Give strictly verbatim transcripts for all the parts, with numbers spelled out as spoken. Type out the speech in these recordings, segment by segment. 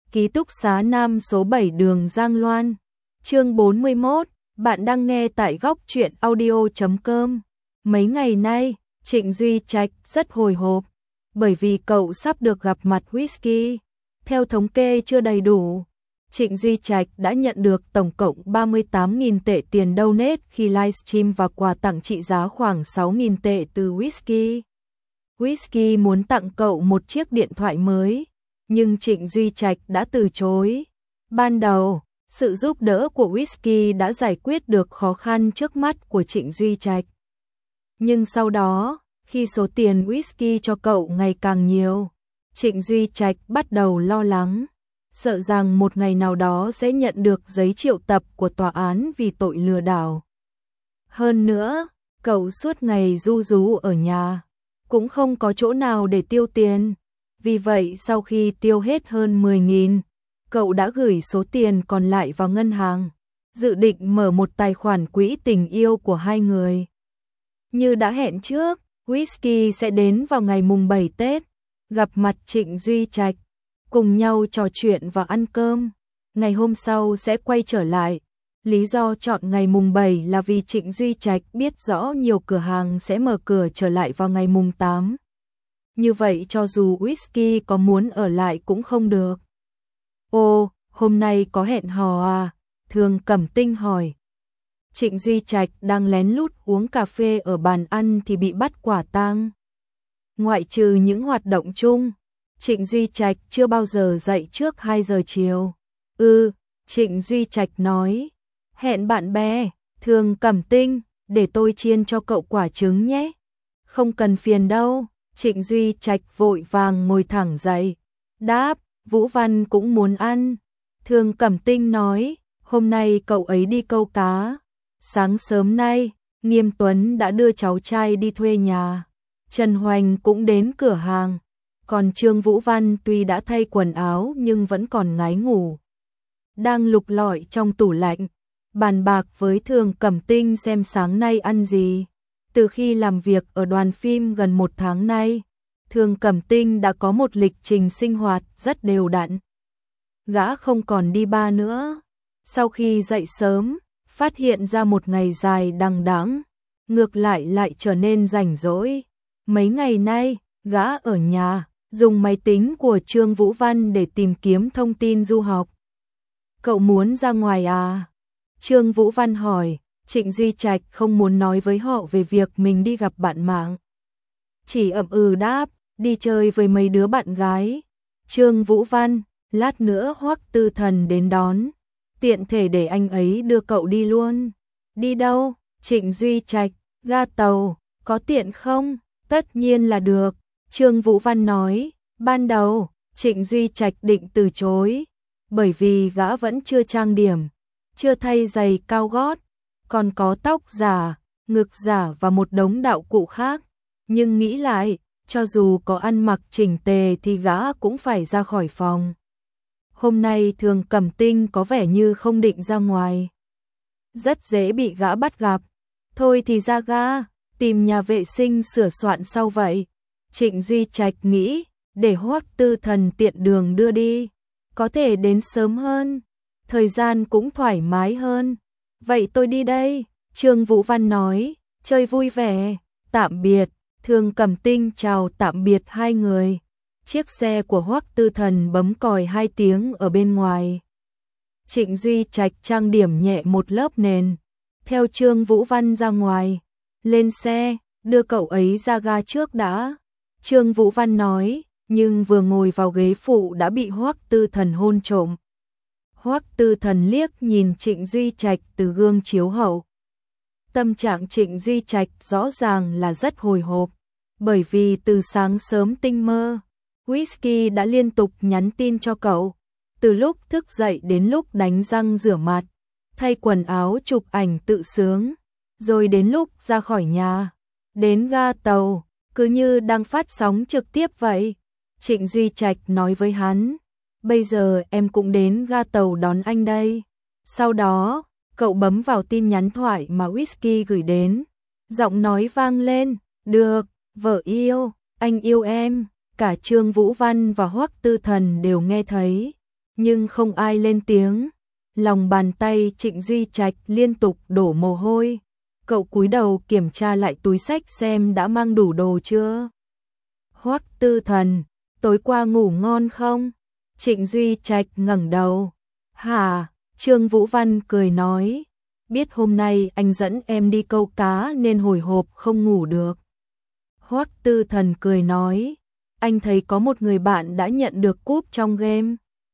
Ký túc xá Nam số bảy đường Giang Loan. Chương bốn mươi mốt, bạn đang nghe tại góc truyện audio chấm com. Mấy ngày nay, Trịnh Duy Trạch rất hồi hộp, bởi vì cậu sắp được gặp mặt Whisky. Theo thống kê chưa đầy đủ, Trịnh Duy Trạch đã nhận được tổng cộng ba mươi tám nghìn tệ tiền donate khi livestream và quà tặng trị giá khoảng sáu nghìn tệ từ Whisky. Whisky muốn tặng cậu một chiếc điện thoại mới, nhưng Trịnh Duy Trạch đã từ chối. Ban đầu, sự giúp đỡ của Whisky đã giải quyết được khó khăn trước mắt của Trịnh Duy Trạch. Nhưng sau đó, khi số tiền Whisky cho cậu ngày càng nhiều, Trịnh Duy Trạch bắt đầu lo lắng, sợ rằng một ngày nào đó sẽ nhận được giấy triệu tập của tòa án vì tội lừa đảo. Hơn nữa, cậu suốt ngày ru rú ở nhà, cũng không có chỗ nào để tiêu tiền. Vì vậy sau khi tiêu hết hơn mười nghìn, cậu đã gửi số tiền còn lại vào ngân hàng, dự định mở một tài khoản quỹ tình yêu của hai người. Như đã hẹn trước, Whisky sẽ đến vào ngày mùng bảy Tết, gặp mặt Trịnh Duy Trạch, cùng nhau trò chuyện và ăn cơm. Ngày hôm sau sẽ quay trở lại. Lý do chọn ngày mùng bảy là vì Trịnh Duy Trạch biết rõ nhiều cửa hàng sẽ mở cửa trở lại vào ngày mùng tám. Như vậy cho dù Whisky có muốn ở lại cũng không được. Ô, hôm nay có hẹn hò à? Thường Cẩm Tinh hỏi. Trịnh Duy Trạch đang lén lút uống cà phê ở bàn ăn thì bị bắt quả tang. Ngoại trừ những hoạt động chung, Trịnh Duy Trạch chưa bao giờ dậy trước hai giờ chiều. Ừ, Trịnh Duy Trạch nói. Hẹn bạn bè, Thường Cẩm Tinh, để tôi chiên cho cậu quả trứng nhé. Không cần phiền đâu. Trịnh Duy Trạch vội vàng ngồi thẳng dậy. Đáp, Vũ Văn cũng muốn ăn. Thường Cẩm Tinh nói, hôm nay cậu ấy đi câu cá. Sáng sớm nay, Nghiêm Tuấn đã đưa cháu trai đi thuê nhà. Trần Hoành cũng đến cửa hàng. Còn Trương Vũ Văn tuy đã thay quần áo nhưng vẫn còn ngái ngủ. Đang lục lọi trong tủ lạnh, bàn bạc với Thường Cẩm Tinh xem sáng nay ăn gì. Từ khi làm việc ở đoàn phim gần một tháng nay, Thường Cẩm Tinh đã có một lịch trình sinh hoạt rất đều đặn. Gã không còn đi bar nữa. Sau khi dậy sớm, phát hiện ra một ngày dài đằng đẵng, ngược lại lại trở nên rảnh rỗi. Mấy ngày nay, gã ở nhà, dùng máy tính của Trương Vũ Văn để tìm kiếm thông tin du học. Cậu muốn ra ngoài à? Trương Vũ Văn hỏi. Trịnh Duy Trạch không muốn nói với họ về việc mình đi gặp bạn mạng. Chỉ ậm ừ đáp, đi chơi với mấy đứa bạn gái. Trương Vũ Văn, lát nữa Hoắc Tư Thần đến đón. Tiện thể để anh ấy đưa cậu đi luôn. Đi đâu? Trịnh Duy Trạch, ga tàu, có tiện không? Tất nhiên là được. Trương Vũ Văn nói, ban đầu, Trịnh Duy Trạch định từ chối. Bởi vì gã vẫn chưa trang điểm, chưa thay giày cao gót. Còn có tóc giả, ngực giả và một đống đạo cụ khác. Nhưng nghĩ lại, cho dù có ăn mặc chỉnh tề thì gã cũng phải ra khỏi phòng. Hôm nay Thường Cẩm Tinh có vẻ như không định ra ngoài. Rất dễ bị gã bắt gặp. Thôi thì ra ga, tìm nhà vệ sinh sửa soạn sau vậy. Trịnh Duy Trạch nghĩ, để Hoắc Tư Thần tiện đường đưa đi. Có thể đến sớm hơn, thời gian cũng thoải mái hơn. Vậy tôi đi đây, Trương Vũ Văn nói, chơi vui vẻ, tạm biệt. Thường Cẩm Tinh chào tạm biệt hai người. Chiếc xe của Hoắc Tư Thần bấm còi hai tiếng ở bên ngoài. Trịnh Duy Trạch trang điểm nhẹ một lớp nền, theo Trương Vũ Văn ra ngoài. Lên xe, đưa cậu ấy ra ga trước đã. Trương Vũ Văn nói, nhưng vừa ngồi vào ghế phụ đã bị Hoắc Tư Thần hôn trộm. Hoắc Tư Thần liếc nhìn Trịnh Duy Trạch từ gương chiếu hậu. Tâm trạng Trịnh Duy Trạch rõ ràng là rất hồi hộp, bởi vì từ sáng sớm tinh mơ, Whisky đã liên tục nhắn tin cho cậu, từ lúc thức dậy đến lúc đánh răng rửa mặt, thay quần áo chụp ảnh tự sướng, rồi đến lúc ra khỏi nhà, đến ga tàu, cứ như đang phát sóng trực tiếp vậy. Trịnh Duy Trạch nói với hắn, bây giờ em cũng đến ga tàu đón anh đây. Sau đó, cậu bấm vào tin nhắn thoại mà Whisky gửi đến. Giọng nói vang lên, được, vợ yêu, anh yêu em. Cả Trương Vũ Văn và Hoắc Tư Thần đều nghe thấy. nhưng không ai lên tiếng. Lòng bàn tay Trịnh Duy Trạch liên tục đổ mồ hôi. Cậu cúi đầu kiểm tra lại túi xách xem đã mang đủ đồ chưa. Hoắc Tư Thần, tối qua ngủ ngon không? Trịnh Duy Trạch ngẩng đầu. Hả? Trương Vũ Văn cười nói. Biết hôm nay anh dẫn em đi câu cá nên hồi hộp không ngủ được. Hoắc Tư Thần cười nói. Anh thấy có một người bạn đã nhận được cúp trong game.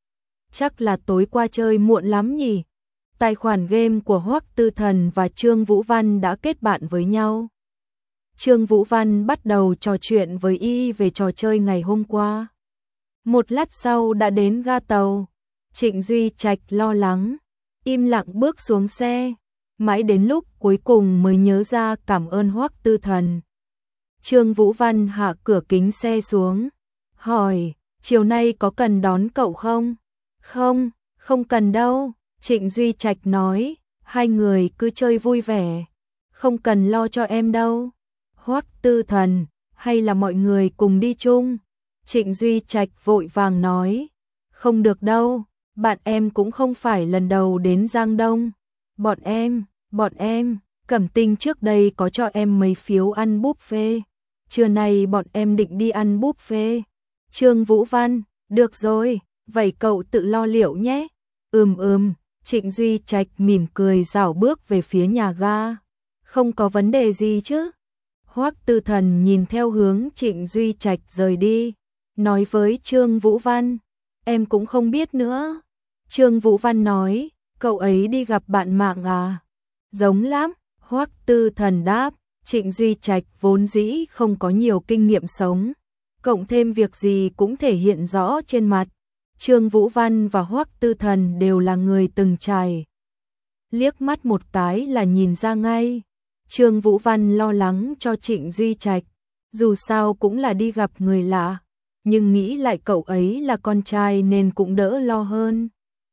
Chắc là tối qua chơi muộn lắm nhỉ? Tài khoản game của Hoắc Tư Thần và Trương Vũ Văn đã kết bạn với nhau. Trương Vũ Văn bắt đầu trò chuyện với y về trò chơi ngày hôm qua. Một lát sau đã đến ga tàu. Trịnh Duy Trạch lo lắng, im lặng bước xuống xe. Mãi đến lúc cuối cùng mới nhớ ra cảm ơn Hoắc Tư Thần. Trương Vũ Văn hạ cửa kính xe xuống, hỏi, chiều nay có cần đón cậu không? Không, không cần đâu, Trịnh Duy Trạch nói, hai người cứ chơi vui vẻ, không cần lo cho em đâu. Hoắc Tư Thần, hay là mọi người cùng đi chung? Trịnh Duy Trạch vội vàng nói, không được đâu, bạn em cũng không phải lần đầu đến Giang Đông. Bọn em, bọn em, Cẩm Tinh trước đây có cho em mấy phiếu ăn buffet. Trưa nay bọn em định đi ăn buffet. Trương Vũ Văn, được rồi, vậy cậu tự lo liệu nhé. Ừm ừm, Trịnh Duy Trạch mỉm cười rảo bước về phía nhà ga. Không có vấn đề gì chứ? Hoắc Tư Thần nhìn theo hướng Trịnh Duy Trạch rời đi, nói với Trương Vũ Văn, em cũng không biết nữa. Trương Vũ Văn nói, cậu ấy đi gặp bạn mạng à? Giống lắm, Hoắc Tư Thần đáp. Trịnh Duy Trạch vốn dĩ không có nhiều kinh nghiệm sống, cộng thêm việc gì cũng thể hiện rõ trên mặt. Trương Vũ Văn và Hoắc Tư Thần đều là người từng trải. Liếc mắt một cái là nhìn ra ngay. Trương Vũ Văn lo lắng cho Trịnh Duy Trạch, dù sao cũng là đi gặp người lạ, nhưng nghĩ lại cậu ấy là con trai nên cũng đỡ lo hơn.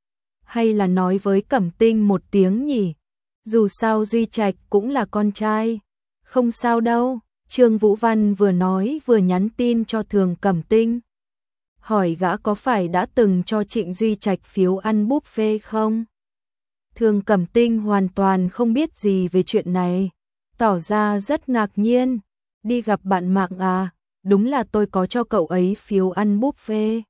Hay là nói với Cẩm Tinh một tiếng nhỉ? Dù sao Duy Trạch cũng là con trai. Không sao đâu, Trương Vũ Văn vừa nói vừa nhắn tin cho Thường Cẩm Tinh. Hỏi gã có phải đã từng cho Trịnh Duy Trạch phiếu ăn buffet không? Thường Cẩm Tinh hoàn toàn không biết gì về chuyện này, tỏ ra rất ngạc nhiên. Đi gặp bạn mạng à? Đúng là tôi có cho cậu ấy phiếu ăn buffet.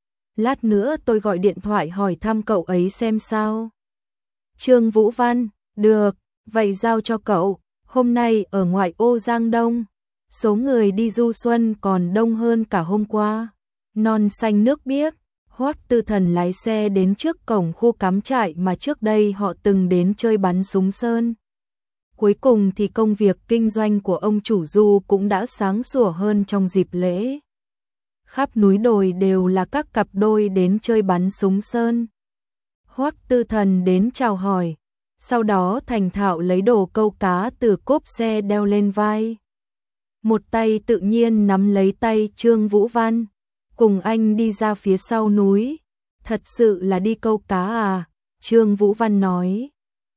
Lát nữa tôi gọi điện thoại hỏi thăm cậu ấy xem sao. Trương Vũ Văn, được, vậy giao cho cậu. Hôm nay ở ngoại ô Giang Đông, số người đi du xuân còn đông hơn cả hôm qua. Non xanh nước biếc, Hoắc Tư Thần lái xe đến trước cổng khu cắm trại mà trước đây họ từng đến chơi bắn súng sơn. Cuối cùng thì công việc kinh doanh của ông chủ Du cũng đã sáng sủa hơn trong dịp lễ. Khắp núi đồi đều là các cặp đôi đến chơi bắn súng sơn. Hoắc Tư Thần đến chào hỏi, sau đó thành thạo lấy đồ câu cá từ cốp xe đeo lên vai. Một tay tự nhiên nắm lấy tay Trương Vũ Văn, cùng anh đi ra phía sau núi. Thật sự là đi câu cá à? Trương Vũ Văn nói.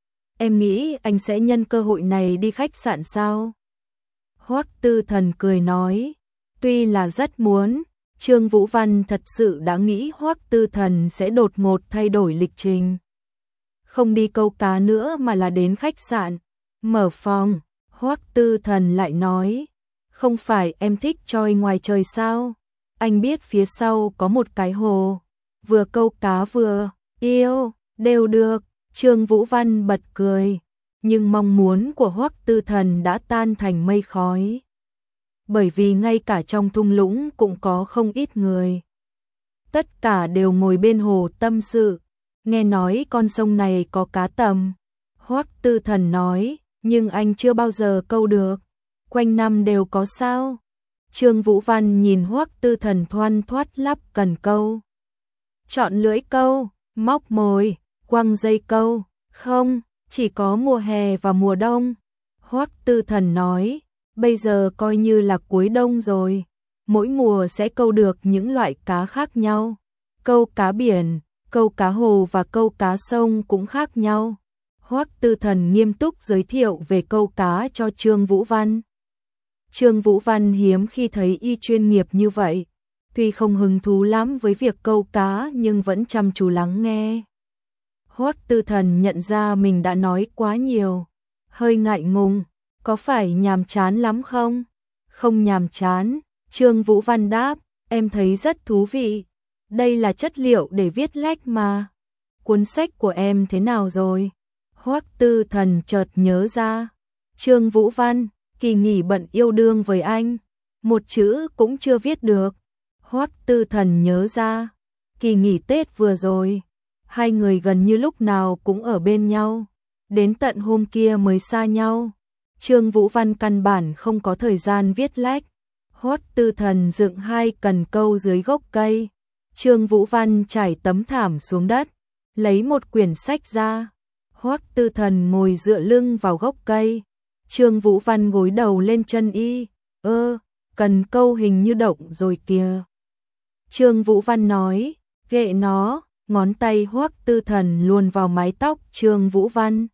Em nghĩ anh sẽ nhân cơ hội này đi khách sạn sao? Hoắc Tư Thần cười nói. Tuy là rất muốn, Trương Vũ Văn thật sự đã nghĩ Hoắc Tư Thần sẽ đột ngột thay đổi lịch trình. Không đi câu cá nữa mà là đến khách sạn, mở phòng. Hoắc Tư Thần lại nói, không phải em thích trôi ngoài trời sao? Anh biết phía sau có một cái hồ, vừa câu cá vừa yêu, đều được. Trương Vũ Văn bật cười, nhưng mong muốn của Hoắc Tư Thần đã tan thành mây khói. Bởi vì ngay cả trong thung lũng cũng có không ít người. Tất cả đều ngồi bên hồ tâm sự. Nghe nói con sông này có cá tầm. Hoắc Tư Thần nói, nhưng anh chưa bao giờ câu được. Quanh năm đều có sao? Trương Vũ Văn nhìn Hoắc Tư Thần thoăn thoắt lắp cần câu. Chọn lưỡi câu, móc mồi, quăng dây câu. Không, chỉ có mùa hè và mùa đông. Hoắc Tư Thần nói, bây giờ coi như là cuối đông rồi. Mỗi mùa sẽ câu được những loại cá khác nhau. Câu cá biển, câu cá hồ và câu cá sông cũng khác nhau. Hoắc Tư Thần nghiêm túc giới thiệu về câu cá cho Trương Vũ Văn. Trương Vũ Văn hiếm khi thấy y chuyên nghiệp như vậy. tuy không hứng thú lắm với việc câu cá nhưng vẫn chăm chú lắng nghe. Hoắc Tư Thần nhận ra mình đã nói quá nhiều, hơi ngại ngùng, có phải nhàm chán lắm không? Không nhàm chán, Trương Vũ Văn đáp, em thấy rất thú vị. Đây là chất liệu để viết lách mà. Cuốn sách của em thế nào rồi? Hoắc Tư Thần chợt nhớ ra. Trương Vũ Văn, kỳ nghỉ bận yêu đương với anh, một chữ cũng chưa viết được. Hoắc Tư Thần nhớ ra, kỳ nghỉ Tết vừa rồi, hai người gần như lúc nào cũng ở bên nhau, đến tận hôm kia mới xa nhau. Trương Vũ Văn căn bản không có thời gian viết lách. Hoắc Tư Thần dựng hai cần câu dưới gốc cây. Trương Vũ Văn trải tấm thảm xuống đất, lấy một quyển sách ra. Hoắc Tư Thần ngồi dựa lưng vào gốc cây. Trương Vũ Văn gối đầu lên chân y. Ơ, cần câu hình như động rồi kìa. Trương Vũ Văn nói, ghệ nó, ngón tay Hoắc Tư Thần luồn vào mái tóc Trương Vũ Văn.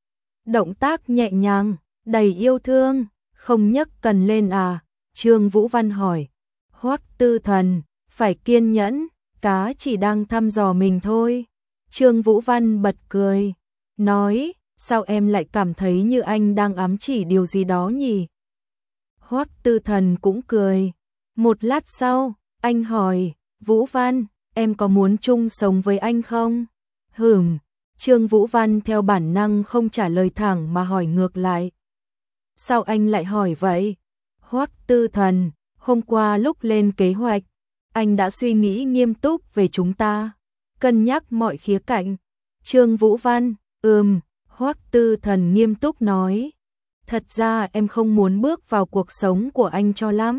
Động tác nhẹ nhàng, đầy yêu thương, không nhấc cần lên à? Trương Vũ Văn hỏi. Hoắc Tư Thần, phải kiên nhẫn, cá chỉ đang thăm dò mình thôi. Trương Vũ Văn bật cười, nói, sao em lại cảm thấy như anh đang ám chỉ điều gì đó nhỉ? Hoắc Tư Thần cũng cười. Một lát sau, anh hỏi, Vũ Văn, em có muốn chung sống với anh không? Hửm, Trương Vũ Văn theo bản năng không trả lời thẳng mà hỏi ngược lại. Sao anh lại hỏi vậy? Hoắc Tư Thần, hôm qua lúc lên kế hoạch, anh đã suy nghĩ nghiêm túc về chúng ta, cân nhắc mọi khía cạnh. Trương Vũ Văn, ừm, Hoắc Tư Thần nghiêm túc nói. Thật ra em không muốn bước vào cuộc sống của anh cho lắm.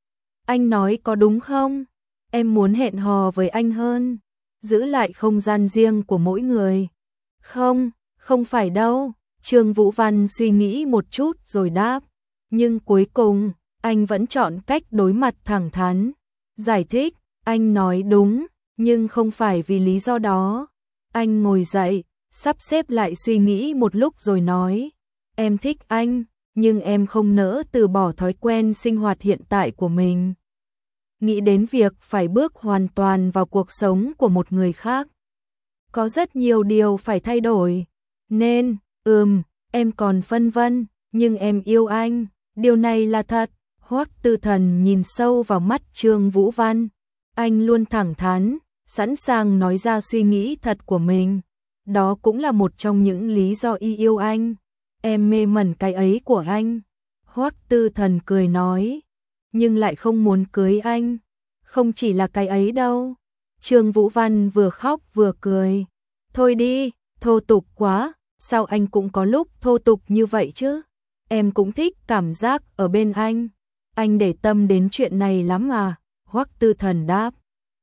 Anh nói có đúng không? Em muốn hẹn hò với anh hơn, giữ lại không gian riêng của mỗi người. Không, không phải đâu. Trương Vũ Văn suy nghĩ một chút rồi đáp. Nhưng cuối cùng, anh vẫn chọn cách đối mặt thẳng thắn. Giải thích, anh nói đúng, nhưng không phải vì lý do đó. Anh ngồi dậy, sắp xếp lại suy nghĩ một lúc rồi nói. Em thích anh, nhưng em không nỡ từ bỏ thói quen sinh hoạt hiện tại của mình. Nghĩ đến việc phải bước hoàn toàn vào cuộc sống của một người khác. Có rất nhiều điều phải thay đổi. Nên, ừm, em còn phân vân, nhưng em yêu anh. Điều này là thật. Hoắc Tư Thần nhìn sâu vào mắt Trương Vũ Văn. Anh luôn thẳng thắn, sẵn sàng nói ra suy nghĩ thật của mình. Đó cũng là một trong những lý do y yêu anh. Em mê mẩn cái ấy của anh. Hoắc Tư Thần cười nói, nhưng lại không muốn cưới anh. Không chỉ là cái ấy đâu. Trương Vũ Văn vừa khóc vừa cười. Thôi đi, thô tục quá, sao anh cũng có lúc thô tục như vậy chứ? Em cũng thích cảm giác ở bên anh. Anh để tâm đến chuyện này lắm à? Hoắc Tư Thần đáp.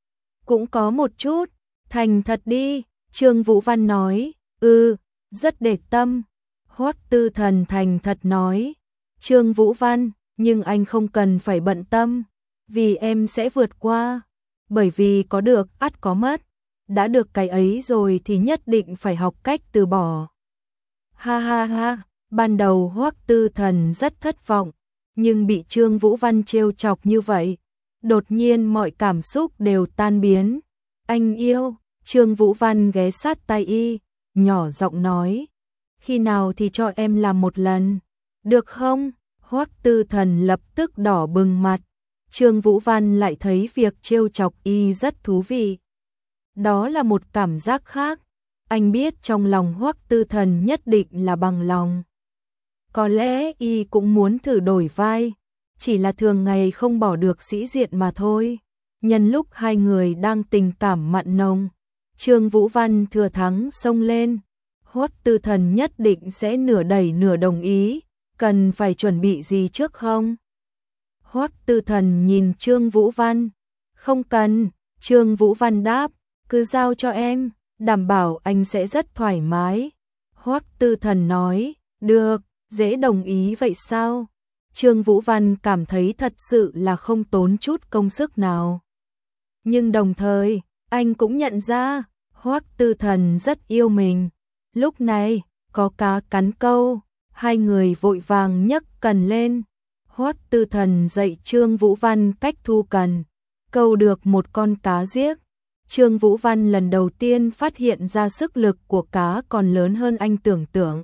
Cũng có một chút, thành thật đi. Trương Vũ Văn nói, ừ, rất để tâm. Hoắc Tư Thần thành thật nói, Trương Vũ Văn, nhưng anh không cần phải bận tâm, vì em sẽ vượt qua. Bởi vì có được ắt có mất, đã được cái ấy rồi thì nhất định phải học cách từ bỏ. Ha ha ha, ban đầu Hoắc Tư Thần rất thất vọng, nhưng bị Trương Vũ Văn trêu chọc như vậy, đột nhiên mọi cảm xúc đều tan biến. Anh yêu. Trương Vũ Văn ghé sát tai y, nhỏ giọng nói, khi nào thì cho em làm một lần, được không? Hoắc Tư Thần lập tức đỏ bừng mặt. Trương Vũ Văn lại thấy việc trêu chọc y rất thú vị. Đó là một cảm giác khác. Anh biết trong lòng Hoắc Tư Thần nhất định là bằng lòng. Có lẽ y cũng muốn thử đổi vai, chỉ là thường ngày không bỏ được sĩ diện mà thôi. Nhân lúc hai người đang tình cảm mặn nồng, Trương Vũ Văn thừa thắng xông lên. Hoắc Tư Thần nhất định sẽ nửa đẩy nửa đồng ý, cần phải chuẩn bị gì trước không? Hoắc Tư Thần nhìn Trương Vũ Văn. Không cần, Trương Vũ Văn đáp, cứ giao cho em, đảm bảo anh sẽ rất thoải mái. Hoắc Tư Thần nói, được, dễ đồng ý vậy sao? Trương Vũ Văn cảm thấy thật sự là không tốn chút công sức nào. Nhưng đồng thời, anh cũng nhận ra, Hoắc Tư Thần rất yêu mình. Lúc này, có cá cắn câu, hai người vội vàng nhấc cần lên. Hoắc Tư Thần dạy Trương Vũ Văn cách thu cần. câu được một con cá giếc. Trương Vũ Văn lần đầu tiên phát hiện ra sức lực của cá còn lớn hơn anh tưởng tượng.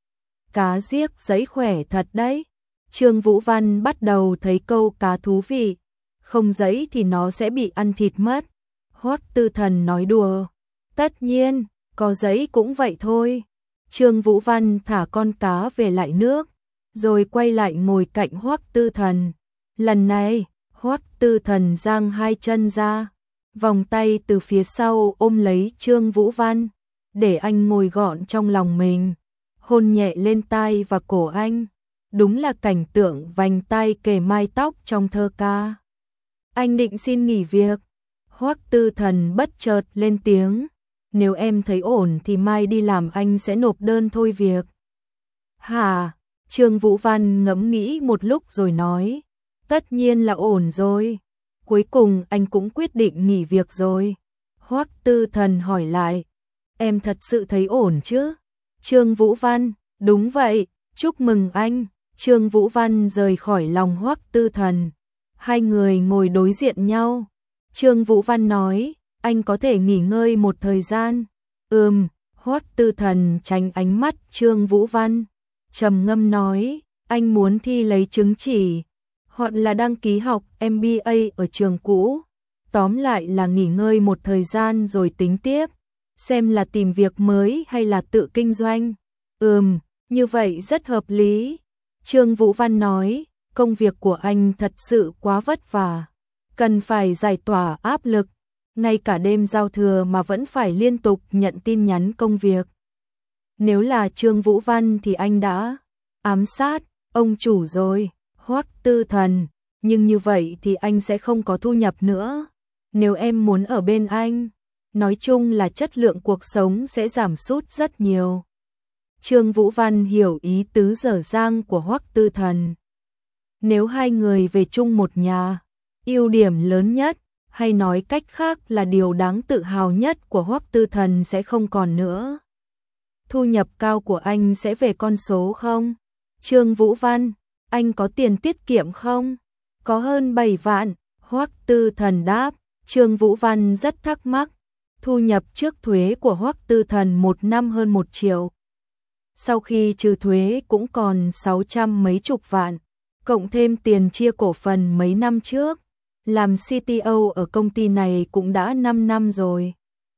Cá giếc giãy khỏe thật đấy. Trương Vũ Văn bắt đầu thấy câu cá thú vị, không giãy thì nó sẽ bị ăn thịt mất. Hoắc Tư Thần nói đùa, tất nhiên, có giãy cũng vậy thôi. Trương Vũ Văn thả con cá về lại nước, rồi quay lại ngồi cạnh Hoắc Tư Thần. Lần này, Hoắc Tư Thần giang hai chân ra, vòng tay từ phía sau ôm lấy Trương Vũ Văn, để anh ngồi gọn trong lòng mình, hôn nhẹ lên tai và cổ anh. Đúng là cảnh tượng vành tay kề mai tóc trong thơ ca. Anh định xin nghỉ việc. Hoắc Tư Thần bất chợt lên tiếng, nếu em thấy ổn thì mai đi làm anh sẽ nộp đơn thôi việc. Hả? Trương Vũ Văn ngẫm nghĩ một lúc rồi nói, tất nhiên là ổn rồi. Cuối cùng anh cũng quyết định nghỉ việc rồi. Hoắc Tư Thần hỏi lại, em thật sự thấy ổn chứ? Trương Vũ Văn, đúng vậy, chúc mừng anh. Trương Vũ Văn rời khỏi lòng Hoắc Tư Thần. Hai người ngồi đối diện nhau. Trương Vũ Văn nói, anh có thể nghỉ ngơi một thời gian. Ừm, Hoắc Tư Thần tránh ánh mắt Trương Vũ Văn, trầm ngâm nói, anh muốn thi lấy chứng chỉ, hoặc là đăng ký học em bê a ở trường cũ. Tóm lại là nghỉ ngơi một thời gian rồi tính tiếp, xem là tìm việc mới hay là tự kinh doanh. Ừm, như vậy rất hợp lý. Trương Vũ Văn nói, công việc của anh thật sự quá vất vả, cần phải giải tỏa áp lực, ngay cả đêm giao thừa mà vẫn phải liên tục nhận tin nhắn công việc. Nếu là Trương Vũ Văn thì anh đã ám sát ông chủ rồi. Hoắc Tư Thần, nhưng như vậy thì anh sẽ không có thu nhập nữa. Nếu em muốn ở bên anh, nói chung là chất lượng cuộc sống sẽ giảm sút rất nhiều. Trương Vũ Văn hiểu ý tứ dở dang của Hoắc Tư Thần. Nếu hai người về chung một nhà, ưu điểm lớn nhất, hay nói cách khác là điều đáng tự hào nhất của Hoắc Tư Thần sẽ không còn nữa. Thu nhập cao của anh sẽ về con số không? Trương Vũ Văn, anh có tiền tiết kiệm không? Có hơn bảy vạn, Hoắc Tư Thần đáp. Trương Vũ Văn rất thắc mắc, thu nhập trước thuế của Hoắc Tư Thần một năm hơn một triệu. Sau khi trừ thuế cũng còn sáu trăm mấy chục vạn, cộng thêm tiền chia cổ phần mấy năm trước, làm xê tê ô ở công ty này cũng đã năm năm rồi.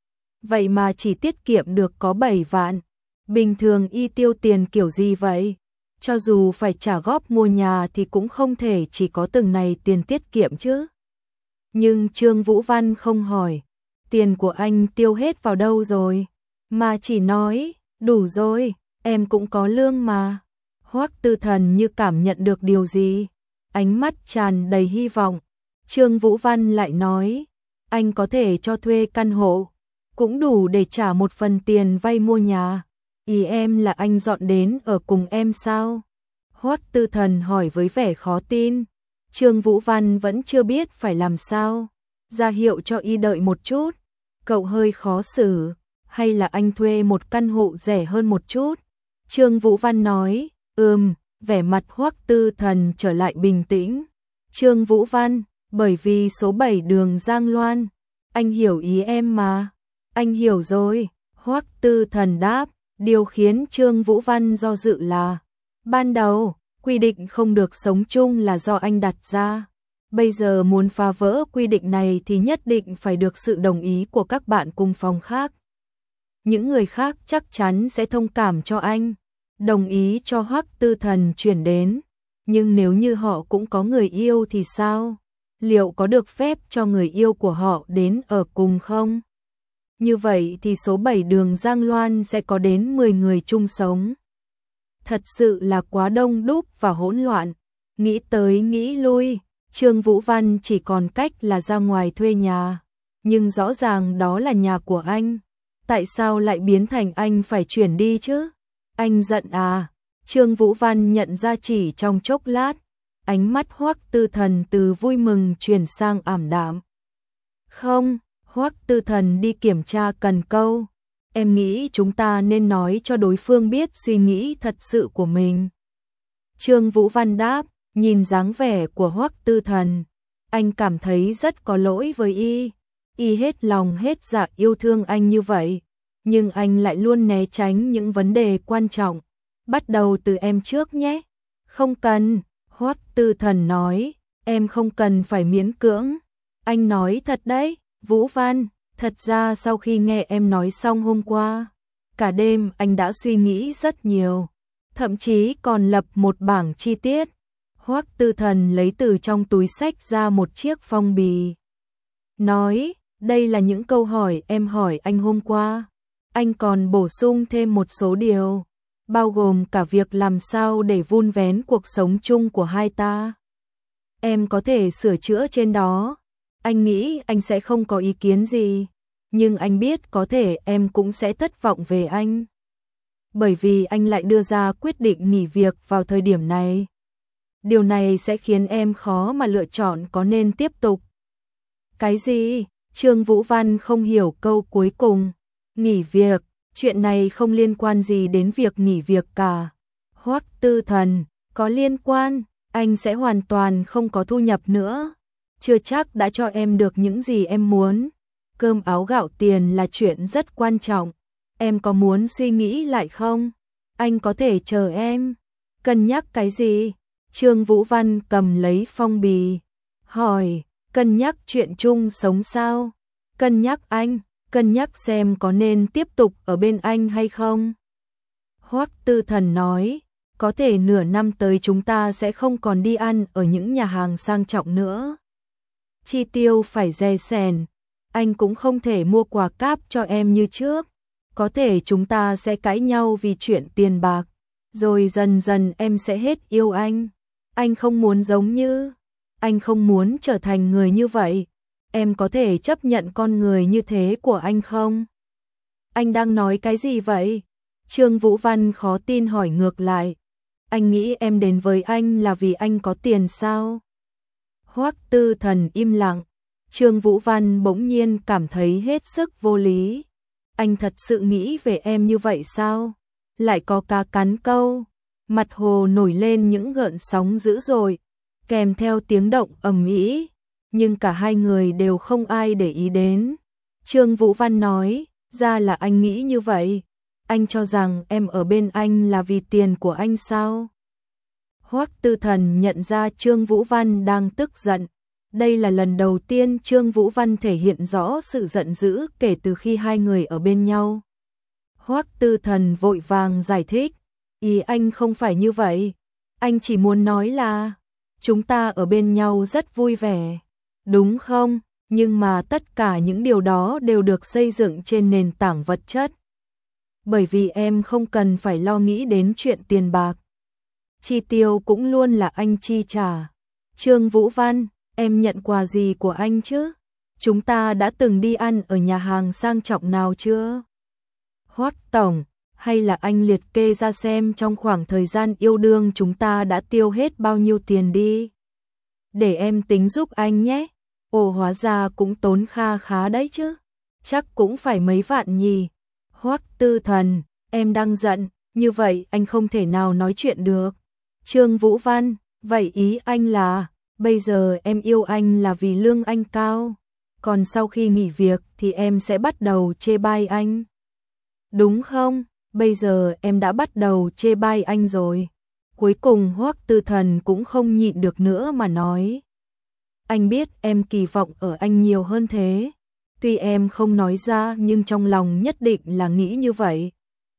Vậy mà chỉ tiết kiệm được có bảy vạn, bình thường y tiêu tiền kiểu gì vậy? Cho dù phải trả góp mua nhà thì cũng không thể chỉ có từng này tiền tiết kiệm chứ. Nhưng Trương Vũ Văn không hỏi, tiền của anh tiêu hết vào đâu rồi, mà chỉ nói, đủ rồi, em cũng có lương mà. Hoắc Tư Thần như cảm nhận được điều gì, ánh mắt tràn đầy hy vọng. Trương Vũ Văn lại nói, anh có thể cho thuê căn hộ, cũng đủ để trả một phần tiền vay mua nhà. Ý em là anh dọn đến ở cùng em sao? Hoắc Tư Thần hỏi với vẻ khó tin. Trương Vũ Văn vẫn chưa biết phải làm sao, ra hiệu cho y đợi một chút. Cậu hơi khó xử, hay là anh thuê một căn hộ rẻ hơn một chút? Trương Vũ Văn nói, ừm, vẻ mặt Hoắc Tư Thần trở lại bình tĩnh. Trương Vũ Văn, bởi vì số bảy đường Giang Loan, anh hiểu ý em mà. Anh hiểu rồi, Hoắc Tư Thần đáp. Điều khiến Trương Vũ Văn do dự là, ban đầu, quy định không được sống chung là do anh đặt ra. Bây giờ muốn phá vỡ quy định này thì nhất định phải được sự đồng ý của các bạn cùng phòng khác. Những người khác chắc chắn sẽ thông cảm cho anh, đồng ý cho Hoắc Tư Thần chuyển đến. Nhưng nếu như họ cũng có người yêu thì sao? Liệu có được phép cho người yêu của họ đến ở cùng không? Như vậy thì số bảy đường Giang Loan sẽ có đến mười người chung sống. Thật sự là quá đông đúc và hỗn loạn. Nghĩ tới nghĩ lui, Trương Vũ Văn chỉ còn cách là ra ngoài thuê nhà. Nhưng rõ ràng đó là nhà của anh. Tại sao lại biến thành anh phải chuyển đi chứ? Anh giận à? Trương Vũ Văn nhận ra chỉ trong chốc lát. Ánh mắt Hoắc Tư Thần từ vui mừng chuyển sang ảm đạm. Không. Hoắc Tư Thần đi kiểm tra cần câu. Em nghĩ chúng ta nên nói cho đối phương biết suy nghĩ thật sự của mình. Trương Vũ Văn đáp, nhìn dáng vẻ của Hoắc Tư Thần, Anh cảm thấy rất có lỗi với y. Y hết lòng hết dạ yêu thương anh như vậy, nhưng anh lại luôn né tránh những vấn đề quan trọng. Bắt đầu từ em trước nhé. Không cần, Hoắc Tư Thần nói, em không cần phải miễn cưỡng. Anh nói thật đấy, Vũ Văn, thật ra sau khi nghe em nói xong hôm qua, cả đêm anh đã suy nghĩ rất nhiều, thậm chí còn lập một bảng chi tiết. Hoắc Tư Thần lấy từ trong túi xách ra một chiếc phong bì. Nói, đây là những câu hỏi em hỏi anh hôm qua. Anh còn bổ sung thêm một số điều, bao gồm cả việc làm sao để vun vén cuộc sống chung của hai ta. Em có thể sửa chữa trên đó. Anh nghĩ anh sẽ không có ý kiến gì, nhưng anh biết có thể em cũng sẽ thất vọng về anh. Bởi vì anh lại đưa ra quyết định nghỉ việc vào thời điểm này. Điều này sẽ khiến em khó mà lựa chọn có nên tiếp tục. Cái gì? Trương Vũ Văn không hiểu câu cuối cùng. Nghỉ việc, chuyện này không liên quan gì đến việc nghỉ việc cả. Hoắc Tư Thần, có liên quan, anh sẽ hoàn toàn không có thu nhập nữa. Chưa chắc đã cho em được những gì em muốn. Cơm áo gạo tiền là chuyện rất quan trọng. Em có muốn suy nghĩ lại không? Anh có thể chờ em. Cân nhắc cái gì? Trương Vũ Văn cầm lấy phong bì, hỏi, cân nhắc chuyện chung sống sao? Cân nhắc anh, cân nhắc xem có nên tiếp tục ở bên anh hay không? Hoắc Tư Thần nói, có thể nửa năm tới chúng ta sẽ không còn đi ăn ở những nhà hàng sang trọng nữa. Chi tiêu phải dè sẻn, anh cũng không thể mua quà cáp cho em như trước. Có thể chúng ta sẽ cãi nhau vì chuyện tiền bạc, rồi dần dần em sẽ hết yêu anh. Anh không muốn giống như, anh không muốn trở thành người như vậy. Em có thể chấp nhận con người như thế của anh không? Anh đang nói cái gì vậy? Trương Vũ Văn khó tin hỏi ngược lại. Anh nghĩ em đến với anh là vì anh có tiền sao? Hoắc Tư Thần im lặng. Trương Vũ Văn bỗng nhiên cảm thấy hết sức vô lý. Anh thật sự nghĩ về em như vậy sao? Lại có cá cắn câu. Mặt hồ nổi lên những gợn sóng dữ dội, kèm theo tiếng động ầm ĩ, nhưng cả hai người đều không ai để ý đến. Trương Vũ Văn nói, ra là anh nghĩ như vậy. Anh cho rằng em ở bên anh là vì tiền của anh sao? Hoắc Tư Thần nhận ra Trương Vũ Văn đang tức giận. Đây là lần đầu tiên Trương Vũ Văn thể hiện rõ sự giận dữ kể từ khi hai người ở bên nhau. Hoắc Tư Thần vội vàng giải thích, ý anh không phải như vậy. Anh chỉ muốn nói là chúng ta ở bên nhau rất vui vẻ, đúng không? Nhưng mà tất cả những điều đó đều được xây dựng trên nền tảng vật chất. Bởi vì em không cần phải lo nghĩ đến chuyện tiền bạc. Chi tiêu cũng luôn là anh chi trả. Trương Vũ Văn, em nhận quà gì của anh chứ? Chúng ta đã từng đi ăn ở nhà hàng sang trọng nào chưa? Hoắc tổng, hay là anh liệt kê ra xem trong khoảng thời gian yêu đương chúng ta đã tiêu hết bao nhiêu tiền đi? Để em tính giúp anh nhé. Ồ, hóa ra cũng tốn kha khá đấy chứ. Chắc cũng phải mấy vạn nhỉ. Hoắc Tư Thần, em đang giận, như vậy anh không thể nào nói chuyện được. Trương Vũ Văn, vậy ý anh là, bây giờ em yêu anh là vì lương anh cao, còn sau khi nghỉ việc thì em sẽ bắt đầu chê bai anh. Đúng không? Bây giờ em đã bắt đầu chê bai anh rồi. Cuối cùng Hoắc Tư Thần cũng không nhịn được nữa mà nói. Anh biết em kỳ vọng ở anh nhiều hơn thế. Tuy em không nói ra nhưng trong lòng nhất định là nghĩ như vậy.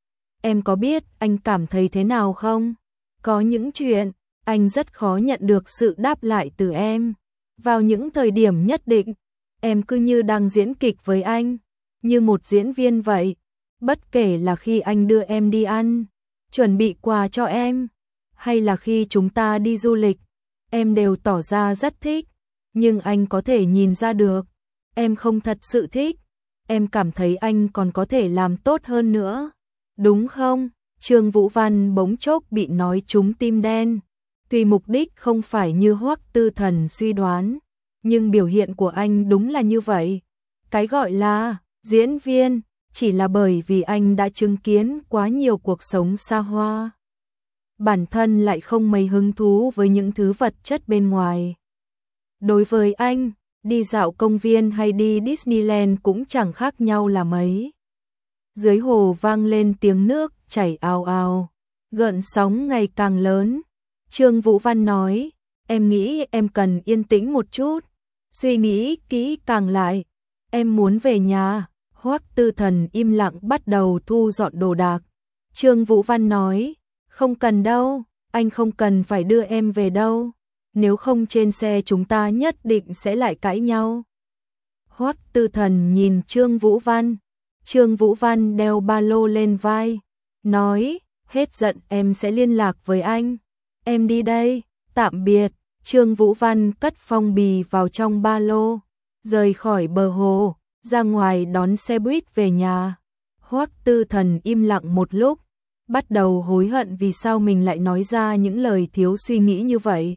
Em có biết anh cảm thấy thế nào không? Có những chuyện, anh rất khó nhận được sự đáp lại từ em. Vào những thời điểm nhất định, em cứ như đang diễn kịch với anh, như một diễn viên vậy. Bất kể là khi anh đưa em đi ăn, chuẩn bị quà cho em, hay là khi chúng ta đi du lịch, em đều tỏ ra rất thích. Nhưng anh có thể nhìn ra được, em không thật sự thích. Em cảm thấy anh còn có thể làm tốt hơn nữa. Đúng không? Trương Vũ Văn bỗng chốc bị nói trúng tim đen. Tuy mục đích không phải như Hoắc Tư Thần suy đoán, nhưng biểu hiện của anh đúng là như vậy. Cái gọi là diễn viên chỉ là bởi vì anh đã chứng kiến quá nhiều cuộc sống xa hoa. Bản thân lại không mấy hứng thú với những thứ vật chất bên ngoài. Đối với anh, đi dạo công viên hay đi Disneyland cũng chẳng khác nhau là mấy. Dưới hồ vang lên tiếng nước chảy ào ào, gợn sóng ngày càng lớn. Trương Vũ Văn nói, em nghĩ em cần yên tĩnh một chút, suy nghĩ kỹ càng lại, em muốn về nhà. Hoắc Tư Thần im lặng bắt đầu thu dọn đồ đạc. Trương Vũ Văn nói, không cần đâu, anh không cần phải đưa em về đâu, nếu không trên xe chúng ta nhất định sẽ lại cãi nhau. Hoắc Tư Thần nhìn Trương Vũ Văn, Trương Vũ Văn đeo ba lô lên vai, nói, hết giận em sẽ liên lạc với anh, em đi đây, tạm biệt. Trương Vũ Văn cất phong bì vào trong ba lô, rời khỏi bờ hồ, ra ngoài đón xe buýt về nhà. Hoắc Tư Thần im lặng một lúc, bắt đầu hối hận vì sao mình lại nói ra những lời thiếu suy nghĩ như vậy.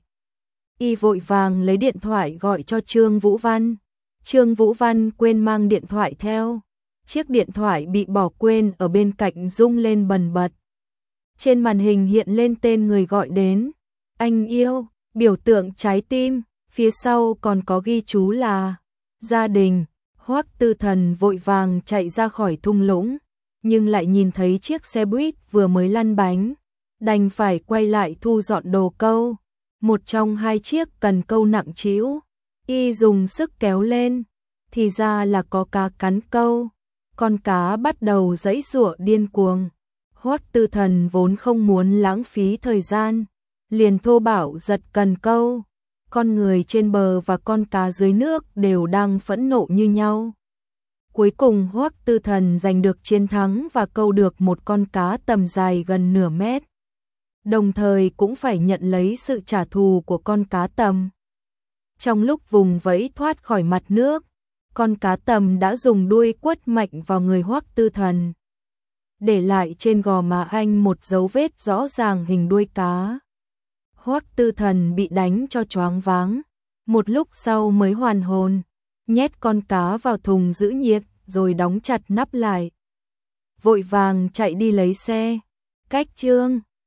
Y vội vàng lấy điện thoại gọi cho Trương Vũ Văn. Trương Vũ Văn quên mang điện thoại theo. Chiếc điện thoại bị bỏ quên ở bên cạnh rung lên bần bật. Trên màn hình hiện lên tên người gọi đến. Anh yêu, biểu tượng trái tim, phía sau còn có ghi chú là gia đình. Hoắc Tư Thần vội vàng chạy ra khỏi thung lũng, nhưng lại nhìn thấy chiếc xe buýt vừa mới lăn bánh, đành phải quay lại thu dọn đồ câu. Một trong hai chiếc cần câu nặng trĩu, y dùng sức kéo lên, thì ra là có cá cắn câu. Con cá bắt đầu giãy giụa điên cuồng. Hoắc Tư Thần vốn không muốn lãng phí thời gian, liền thô bạo giật cần câu. Con người trên bờ và con cá dưới nước đều đang phẫn nộ như nhau. Cuối cùng Hoắc Tư Thần giành được chiến thắng và câu được một con cá tầm dài gần nửa mét. Đồng thời cũng phải nhận lấy sự trả thù của con cá tầm. Trong lúc vùng vẫy thoát khỏi mặt nước, con cá tầm đã dùng đuôi quất mạnh vào người Hoắc Tư Thần, để lại trên gò má anh một dấu vết rõ ràng hình đuôi cá. Hoắc Tư Thần bị đánh cho choáng váng, một lúc sau mới hoàn hồn, nhét con cá vào thùng giữ nhiệt rồi đóng chặt nắp lại. Vội vàng chạy đi lấy xe. Cách chương